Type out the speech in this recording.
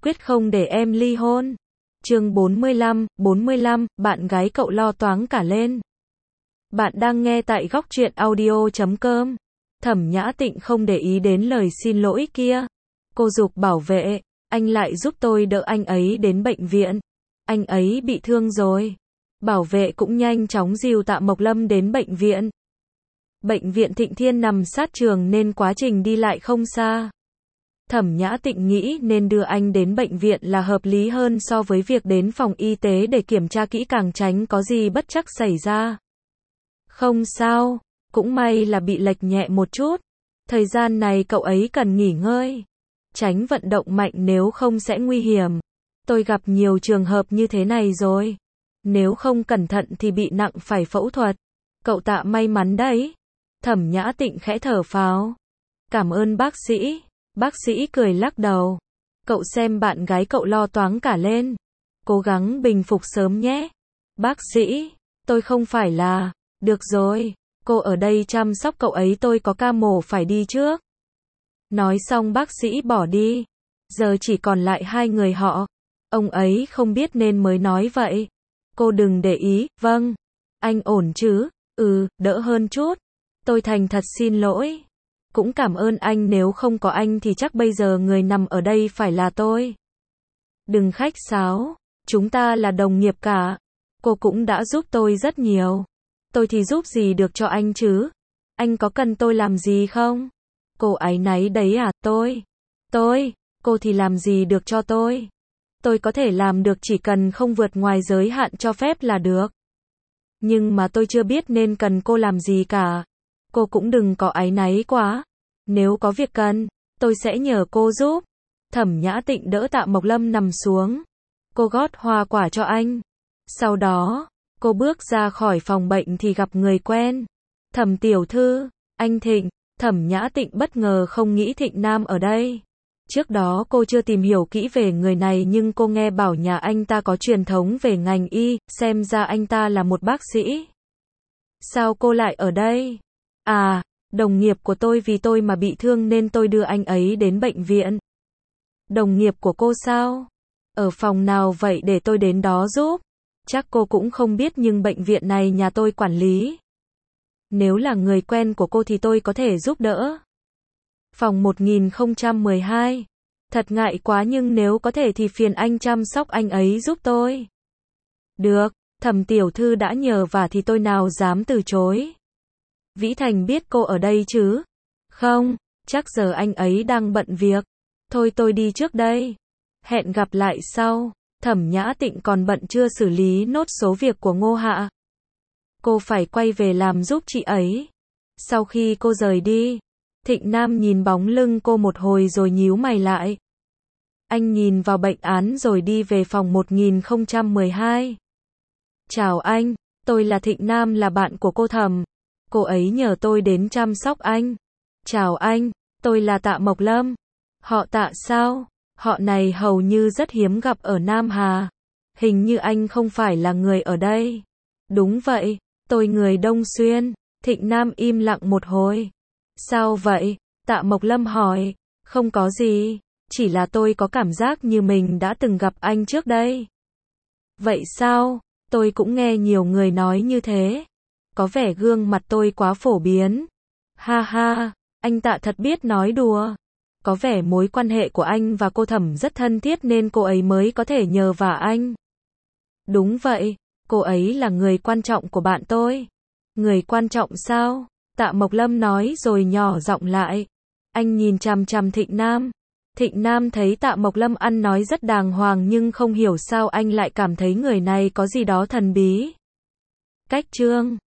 quyết không để em ly hôn. Chương 45, bạn gái cậu lo toáng cả lên. Bạn đang nghe tại Góc Truyện Audio.com. Thẩm Nhã Tịnh không để ý đến lời xin lỗi kia. Cô giục bảo vệ, anh lại giúp tôi đỡ anh ấy đến bệnh viện. Anh ấy bị thương rồi. Bảo vệ cũng nhanh chóng dìu Tạ Mộc Lâm đến bệnh viện. Bệnh viện Thịnh Thiên nằm sát trường nên quá trình đi lại không xa. Thẩm Nhã Tịnh nghĩ nên đưa anh đến bệnh viện là hợp lý hơn so với việc đến phòng y tế để kiểm tra kỹ càng tránh có gì bất trắc xảy ra. Không sao, cũng may là bị lệch nhẹ một chút. Thời gian này cậu ấy cần nghỉ ngơi, tránh vận động mạnh nếu không sẽ nguy hiểm. Tôi gặp nhiều trường hợp như thế này rồi. Nếu không cẩn thận thì bị nặng phải phẫu thuật. Cậu Tạ may mắn đấy. Thẩm Nhã Tịnh khẽ thở phào. Cảm ơn bác sĩ. Bác sĩ cười lắc đầu. Cậu xem bạn gái cậu lo toáng cả lên. Cố gắng bình phục sớm nhé. Bác sĩ, tôi không phải là... Được rồi, cô ở đây chăm sóc cậu ấy, tôi có ca mổ phải đi trước. Nói xong bác sĩ bỏ đi. Giờ chỉ còn lại hai người họ. Ông ấy không biết nên mới nói vậy. Cô đừng để ý, vâng. Anh ổn chứ? Đỡ hơn chút. Tôi thành thật xin lỗi. Cũng cảm ơn anh, nếu không có anh thì chắc bây giờ người nằm ở đây phải là tôi. Đừng khách sáo, chúng ta là đồng nghiệp cả. Cô cũng đã giúp tôi rất nhiều. Tôi thì giúp gì được cho anh chứ? Anh có cần tôi làm gì không? Cô áy náy đấy à? Cô thì làm gì được cho tôi? Tôi có thể làm được chỉ cần không vượt ngoài giới hạn cho phép là được. Nhưng mà tôi chưa biết nên cần cô làm gì cả. Cô cũng đừng có áy náy quá. Nếu có việc cần, tôi sẽ nhờ cô giúp. Thẩm Nhã Tịnh đỡ Tạ Mộc Lâm nằm xuống. Cô gót hoa quả cho anh. Sau đó, cô bước ra khỏi phòng bệnh thì gặp người quen. Thẩm tiểu thư, anh Thịnh. Thẩm Nhã Tịnh bất ngờ không nghĩ Thịnh Nam ở đây. Trước đó cô chưa tìm hiểu kỹ về người này nhưng cô nghe bảo nhà anh ta có truyền thống về ngành y, xem ra anh ta là một bác sĩ. Sao cô lại ở đây? À, đồng nghiệp của tôi vì tôi mà bị thương nên tôi đưa anh ấy đến bệnh viện. Đồng nghiệp của cô sao? Ở phòng nào vậy để tôi đến đó giúp? Chắc cô cũng không biết nhưng bệnh viện này nhà tôi quản lý. Nếu là người quen của cô thì tôi có thể giúp đỡ. Phòng 1012. Thật ngại quá nhưng nếu có thể thì phiền anh chăm sóc anh ấy giúp tôi. Được, Thẩm tiểu thư đã nhờ vả thì tôi nào dám từ chối. Vĩ Thành biết cô ở đây chứ? Không, chắc giờ anh ấy đang bận việc. Thôi tôi đi trước đây. Hẹn gặp lại sau. Thẩm Nhã Tịnh còn bận chưa xử lý nốt số việc của Ngô Hạ. Cô phải quay về làm giúp chị ấy. Sau khi cô rời đi, Thịnh Nam nhìn bóng lưng cô một hồi rồi nhíu mày lại. Anh nhìn vào bệnh án rồi đi về phòng 1012. Chào anh, tôi là Thịnh Nam, là bạn của cô Thẩm. Cô ấy nhờ tôi đến chăm sóc anh. Chào anh, tôi là Tạ Mộc Lâm. Họ Tạ sao? Họ này hầu như rất hiếm gặp ở Nam Hà. Hình như anh không phải là người ở đây. Đúng vậy, tôi người Đông Xuyên. Thịnh Nam im lặng một hồi. Sao vậy? Tạ Mộc Lâm hỏi. Không có gì, chỉ là tôi có cảm giác như mình đã từng gặp anh trước đây. Vậy sao? Tôi cũng nghe nhiều người nói như thế. Có vẻ gương mặt tôi quá phổ biến. Ha ha, anh Tạ thật biết nói đùa. Có vẻ mối quan hệ của anh và cô Thẩm rất thân thiết nên cô ấy mới có thể nhờ vả anh. Đúng vậy, cô ấy là người quan trọng của bạn tôi. Người quan trọng sao? Tạ Mộc Lâm nói rồi nhỏ giọng lại. Anh nhìn chằm chằm Thịnh Nam. Thịnh Nam thấy Tạ Mộc Lâm ăn nói rất đàng hoàng nhưng không hiểu sao anh lại cảm thấy người này có gì đó thần bí. Cách chương